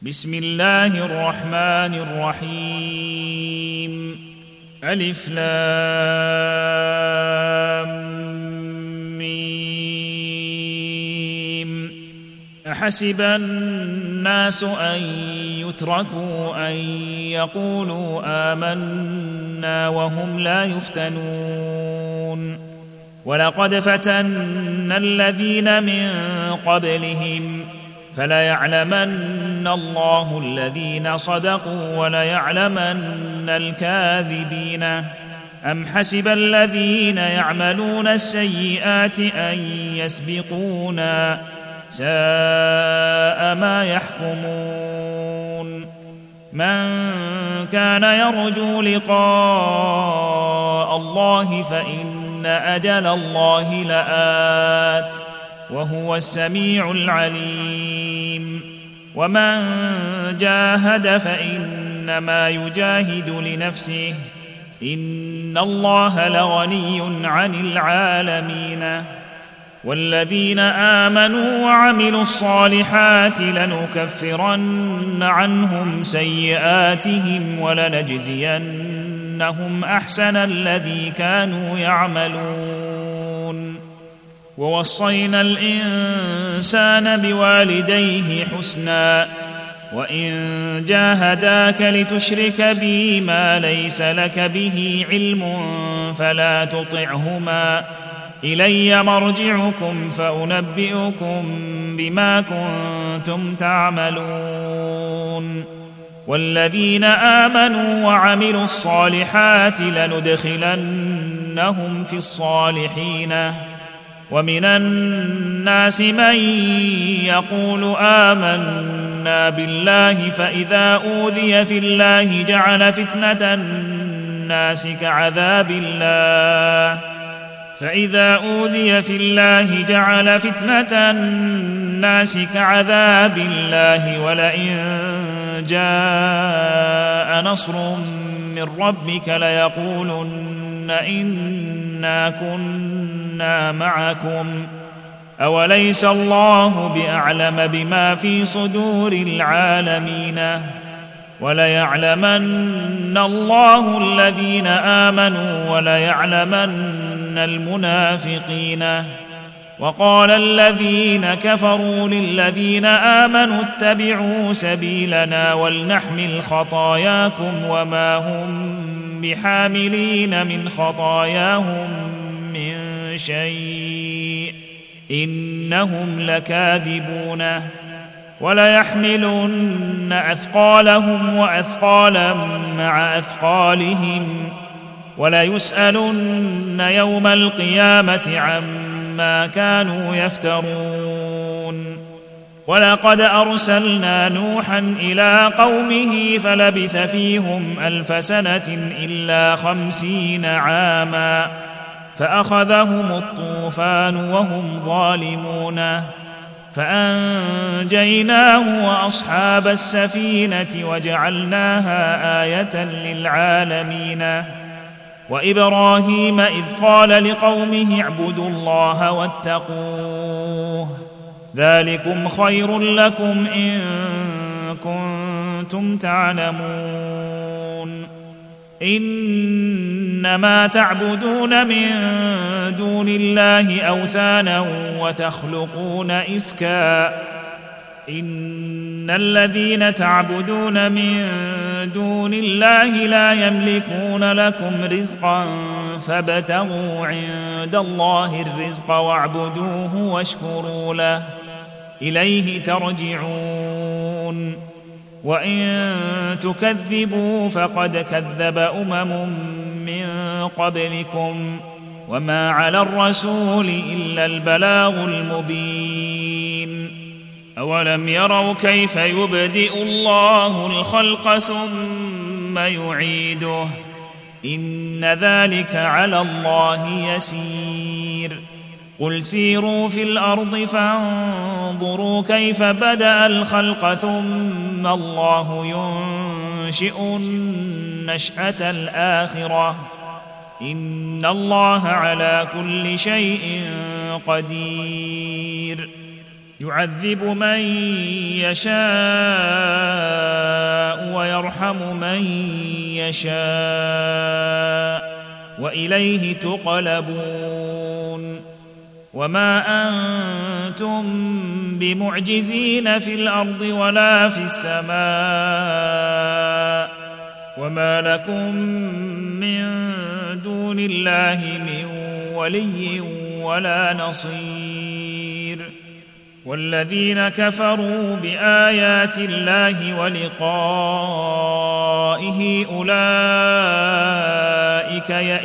بسم الله الرحمن الرحيم ألف لام ميم أحسب الناس أن يتركوا أن يقولوا آمنا وهم لا يفتنون ولقد فتنا الذين من قبلهم فليعلمن الله الذين صدقوا وليعلمن الكاذبين أم حسب الذين يعملون السيئات أن يسبقونا ساء ما يحكمون من كان يرجو لقاء الله فإن أجل الله لآت وهو السميع العليم ومن جاهد فإنما يجاهد لنفسه إن الله لغني عن العالمين والذين آمنوا وعملوا الصالحات لنكفرن عنهم سيئاتهم ولنجزينهم أحسن الذي كانوا يعملون ووصينا الإنسان بوالديه حسنا وإن جاهداك لتشرك بي ما ليس لك به علم فلا تطعهما إلي مرجعكم فأنبئكم بما كنتم تعملون والذين آمنوا وعملوا الصالحات لندخلنهم في الصالحين ومن الناس من يقول آمنا بالله فإذا أوذي في الله جعل فتنة الناس كعذاب الله ولئن جاء نصر من ربك ليقولن إنا كنا معكم أوليس الله بأعلم بما في صدور العالمين وليعلمن الله الذين آمنوا وليعلمن المنافقين وقال الذين كفروا للذين آمنوا اتبعوا سبيلنا ولنحمل خطاياكم وما هم بحاملين من خطاياهم من شيء إنهم لكاذبون وليحملن أثقالهم وأثقالا مع أثقالهم وليسألن يوم القيامة عما كانوا يفترون ولقد أرسلنا نوحا إلى قومه فلبث فيهم 1000 سنة إلا 50 عاما فأخذهم الطوفان وهم ظالمون فأنجيناه وأصحاب السفينة وجعلناها آية للعالمين وإبراهيم إذ قال لقومه اعبدوا الله واتقوه ذلكم خير لكم إن كنتم تعلمون إنما تعبدون من دون الله أوثانا وتخلقون إفكا إن الذين تعبدون من دون الله لا يملكون لكم رزقا فابتغوا عند الله الرزق واعبدوه واشكروا له إليه ترجعون وإن تكذبوا فقد كذب من قبلكم وما على الرسول إلا البلاغ المبين أولم يروا كيف يبدئ الله الخلق ثم يعيده إن ذلك على الله يسير قل سيروا في الأرض فانظروا كيف بدأ الخلق ثم الله ينشئ النشأة الآخرة إن الله على كل شيء قدير يعذب من يشاء ويرحم من يشاء وإليه تقلبون وما أنتم بمعجزين في الأرض ولا في السماء وما لكم من دون الله من ولي ولا نصير والذين كفروا بآيات الله ولقائه أولئك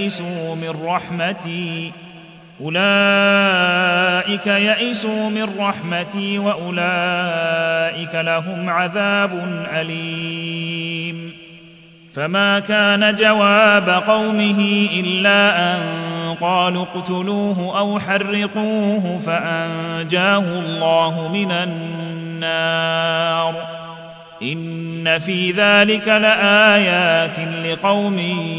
يئسوا من رحمتي وأولئك لهم عذاب أليم فما كان جواب قومه إلا أن قالوا اقتلوه أو حرقوه فأنجاه الله من النار إن في ذلك لآيات لقوم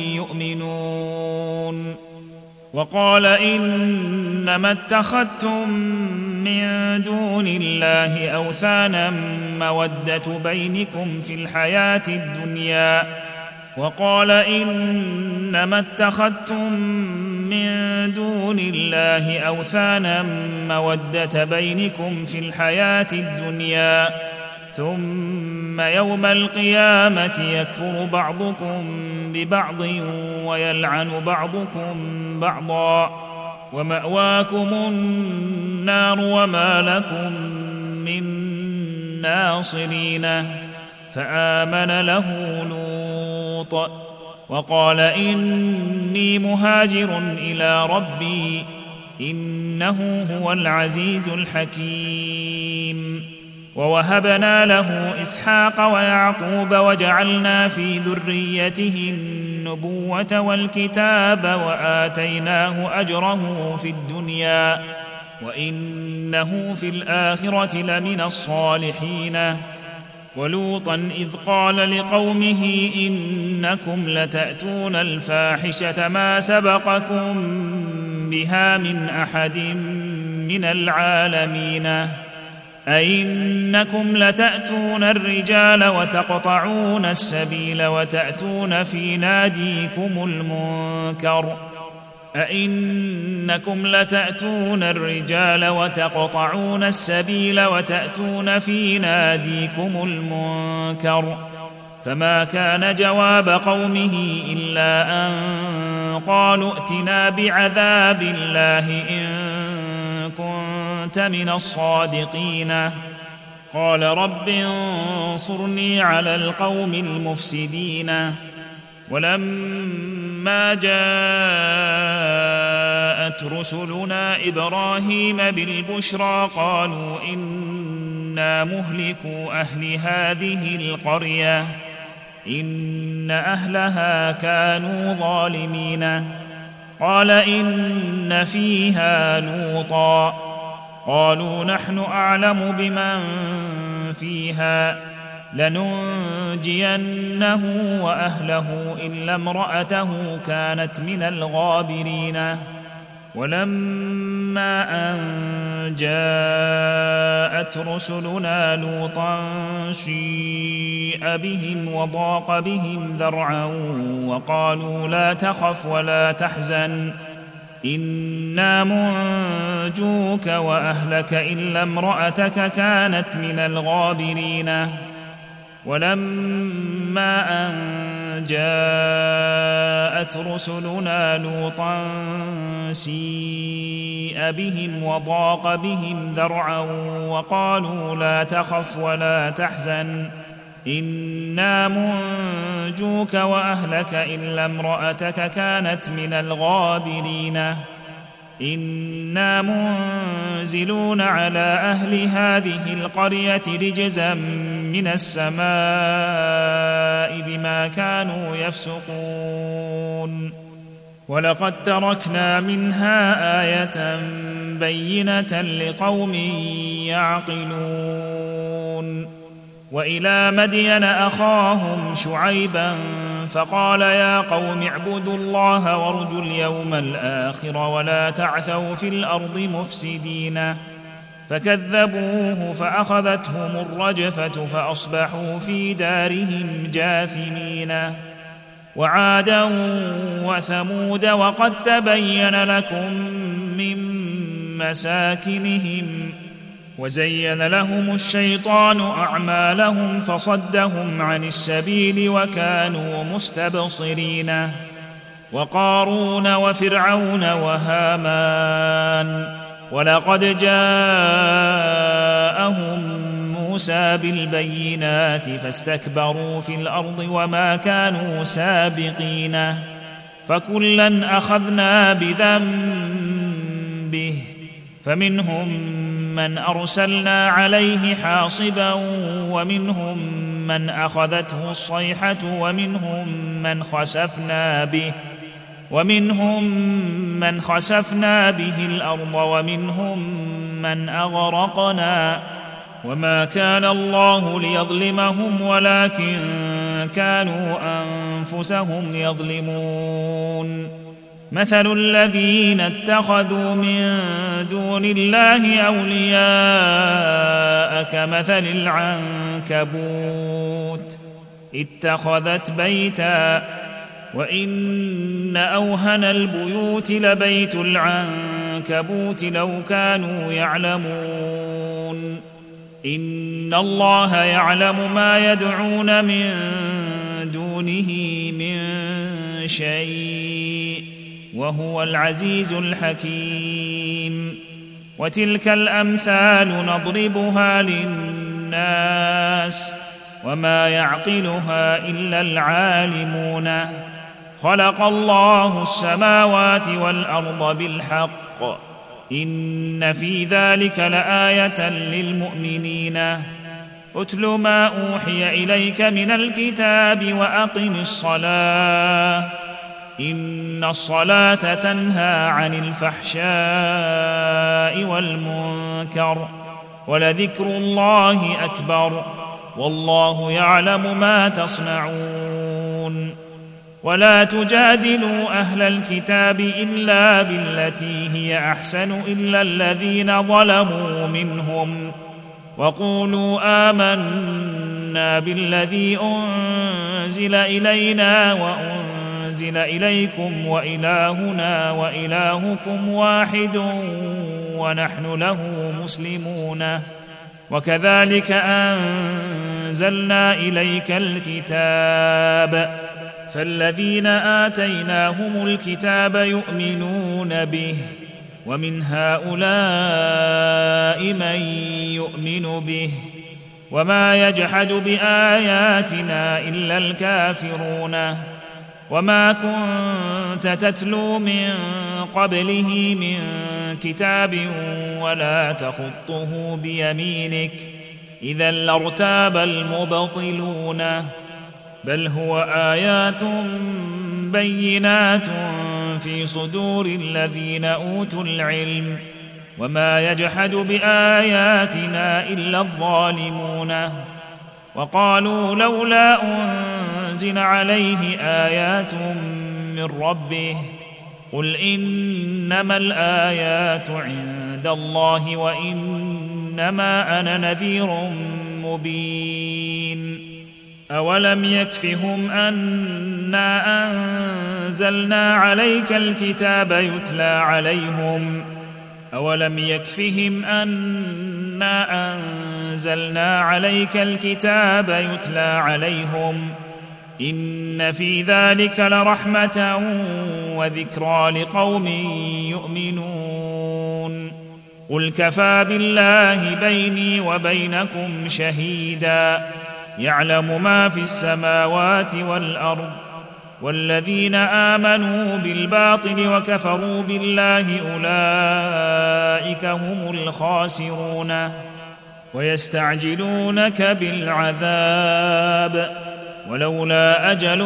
يؤمنون وقال إنما اتخذتم من دون الله أوثانا مودة بينكم في الحياة الدنيا ثم يوم القيامة يكفر بعضكم ببعض ويلعن بعضكم بعضا ومأواكم النار وما لكم من ناصرين فآمن له لوط وقال إني مهاجر إلى ربي إنه هو العزيز الحكيم ووهبنا له إسحاق ويعقوب وجعلنا في ذريته النبوة والكتاب وآتيناه أجره في الدنيا وإنه في الآخرة لمن الصالحين ولوطا إذ قال لقومه إنكم لتأتون الفاحشة ما سبقكم بها من أحد من العالمين أئنكم لتأتون الرجال وتقطعون السبيل وتأتون في ناديكم المنكر فما كان جواب قومه إلا أن قالوا ائتنا بعذاب الله إن كنت من الصادقين قال رب انصرني على القوم المفسدين ولما جاءت رسلنا إبراهيم بالبشرى قالوا إنا مهلكو أهل هذه القرية إن أهلها كانوا ظالمين قال إن فيها لوطا قالوا نحن أعلم بمن فيها لننجينه وأهله إلا امرأته كانت من الغابرين ولما أن جاءت رسلنا لوطا سيء بهم وضاق بهم ذرعا وقالوا لا تخف ولا تحزن إنا منجوك وأهلك إلا امرأتك كانت من الغابرين ولما أن جاءت رسلنا لوطا سيء بهم وضاق بهم ذرعا وقالوا لا تخف ولا تحزن إنا منجوك وأهلك إلا امرأتك كانت من الغابرين إنا منزلون على أهل هذه القرية رجزا من السماء بما كانوا يفسقون ولقد تركنا منها آية بينة لقوم يعقلون وإلى مدين أخاهم شعيبا فقال يا قوم اعبدوا الله وارجوا اليوم الآخر ولا تعثوا في الأرض مفسدين فكذبوه فأخذتهم الرجفة فأصبحوا في دارهم جاثمين. وعادا وثمود وقد تبين لكم من مساكنهم وزين لهم الشيطان أعمالهم فصدهم عن السبيل وكانوا مستبصرين. وقارون وفرعون وهامان ولقد جاءهم موسى بالبينات فاستكبروا في الأرض وما كانوا سابقين. فكلا أخذنا بذنبه فمنهم من أرسلنا عليه حاصبا ومنهم من أخذته الصيحة ومنهم من خسفنا به الأرض ومنهم من أغرقنا. وما كان الله ليظلمهم ولكن كانوا أنفسهم يظلمون. مثل الذين اتخذوا من دون الله أولياء كمثل العنكبوت اتخذت بيتا وإن أوهن البيوت لبيت العنكبوت لو كانوا يعلمون. إن الله يعلم ما يدعون من دونه من شيء وهو العزيز الحكيم. وتلك الأمثال نضربها للناس وما يعقلها إلا العالمون. خلق الله السماوات والأرض بالحق إن في ذلك لآية للمؤمنين. أتل ما أوحي إليك من الكتاب وأقم الصلاة إن الصلاة تنهى عن الفحشاء والمنكر ولذكر الله أكبر والله يعلم ما تصنعون. ولا تجادلوا أهل الكتاب إلا بالتي هي أحسن إلا الذين ظلموا منهم وقولوا آمنا بالذي أنزل إلينا وأنزل إليكم وإلهنا وإلهكم واحد ونحن له مسلمون. وكذلك أنزلنا إليك الكتاب فالذين آتيناهم الكتاب يؤمنون به ومن هؤلاء من يؤمن به وما يجحد بآياتنا إلا الكافرون. وما كنت تتلو من قبله من كتاب ولا تخطه بيمينك إذا لارتاب المبطلون. بل هو آيات بينات في صدور الذين أوتوا العلم وما يجحد بآياتنا إلا الظالمون. وقالوا لولا أنزل عليه آيات من ربه قل إنما الآيات عند الله وإنما أنا نذير مبين. أولم يكفهم أنا أنزلنا عليك الكتاب يتلى عليهم أولم يكفهم أنا أنزلنا عليك الكتاب يتلى عليهم إن في ذلك لرحمة وذكرى لقوم يؤمنون. قل كفى بالله بيني وبينكم شهيدا يعلم ما في السماوات والأرض والذين آمنوا بالباطل وكفروا بالله أولئك هم الخاسرون. ويستعجلونك بالعذاب ولولا أجل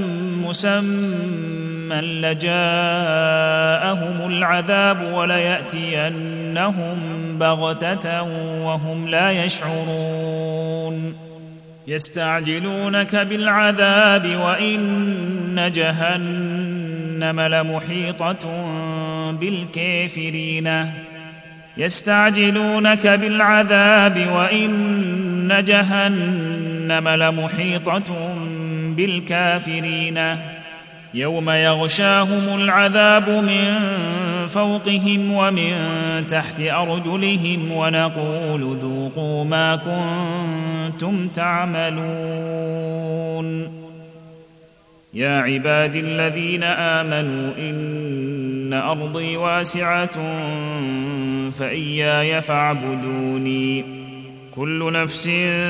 مسمى لجاءهم العذاب وليأتينهم بغتة وهم لا يشعرون. يستعجلونك بالعذاب وإن جهنم لمحيطة بالكافرين يستعجلونك بالعذاب وإن جهنم لمحيطة بالكافرين يوم يغشاهم العذاب من فوقهم ومن تحت أرجلهم ونقول ذوقوا ما كنتم تعملون. يا عبادي الذين آمنوا إن أرضي واسعة فإياي فاعبدوني كل نفس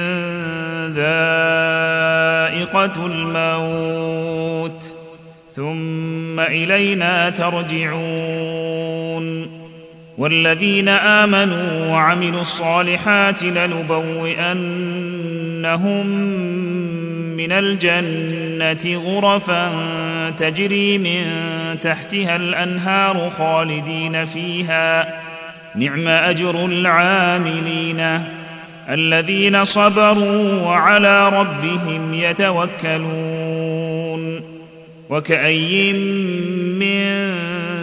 ذائقة الموت ثم إلينا ترجعون. والذين آمنوا وعملوا الصالحات لنبوئنهم من الجنة غرفا تجري من تحتها الأنهار خالدين فيها نعم أجر العاملين الذين صبروا وعلى ربهم يتوكلون. وكأي من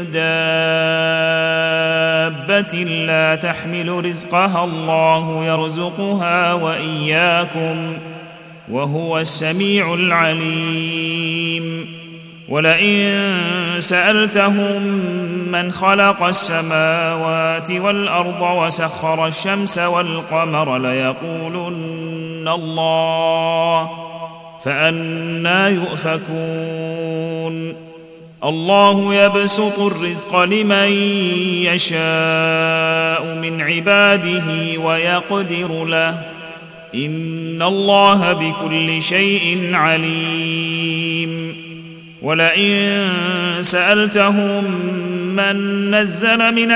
دابة لا تحمل رزقها الله يرزقها وإياكم وهو السميع العليم. ولئن سألتهم من خلق السماوات والأرض وسخر الشمس والقمر ليقولن الله فأنى يؤفكون. الله يبسط الرزق لمن يشاء من عباده ويقدر له إن الله بكل شيء عليم. ولئن سألتهم من نزل من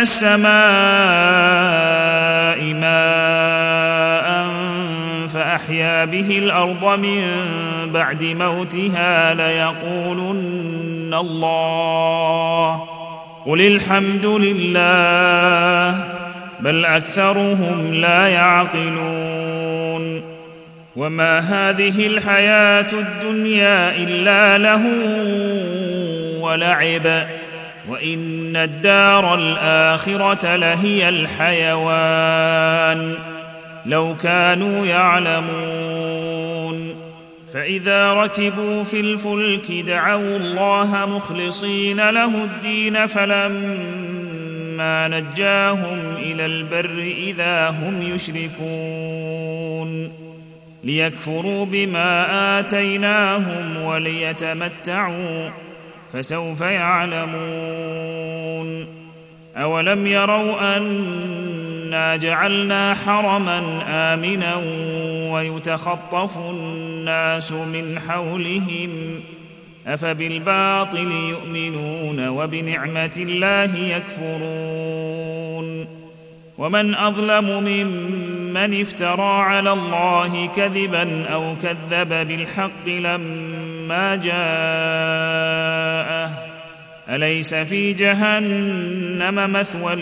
السماء ماء فأحيا به الأرض من بعد موتها ليقولن الله قل الحمد لله بل أكثرهم لا يعقلون. وما هذه الحياة الدنيا إلا له ولعب وإن الدار الآخرة لهي الحيوان لو كانوا يعلمون. فإذا ركبوا في الفلك دعوا الله مخلصين له الدين فلما نجاهم إلى البر إذا هم يشركون ليكفروا بما آتيناهم وليتمتعوا فسوف يعلمون. أولم يروا أنا جعلنا حرما آمنا ويتخطف الناس من حولهم أفبالباطل يؤمنون وبنعمة الله يكفرون. ومن أظلم ممن افترى على الله كذبا أو كذب بالحق لما جاءه أليس في جهنم مثوى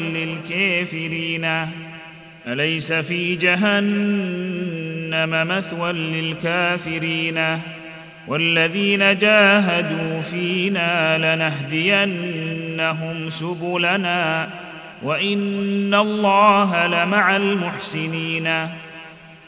للكافرين والذين جاهدوا فينا لنهدينهم سبلنا وإن الله لمع المحسنين.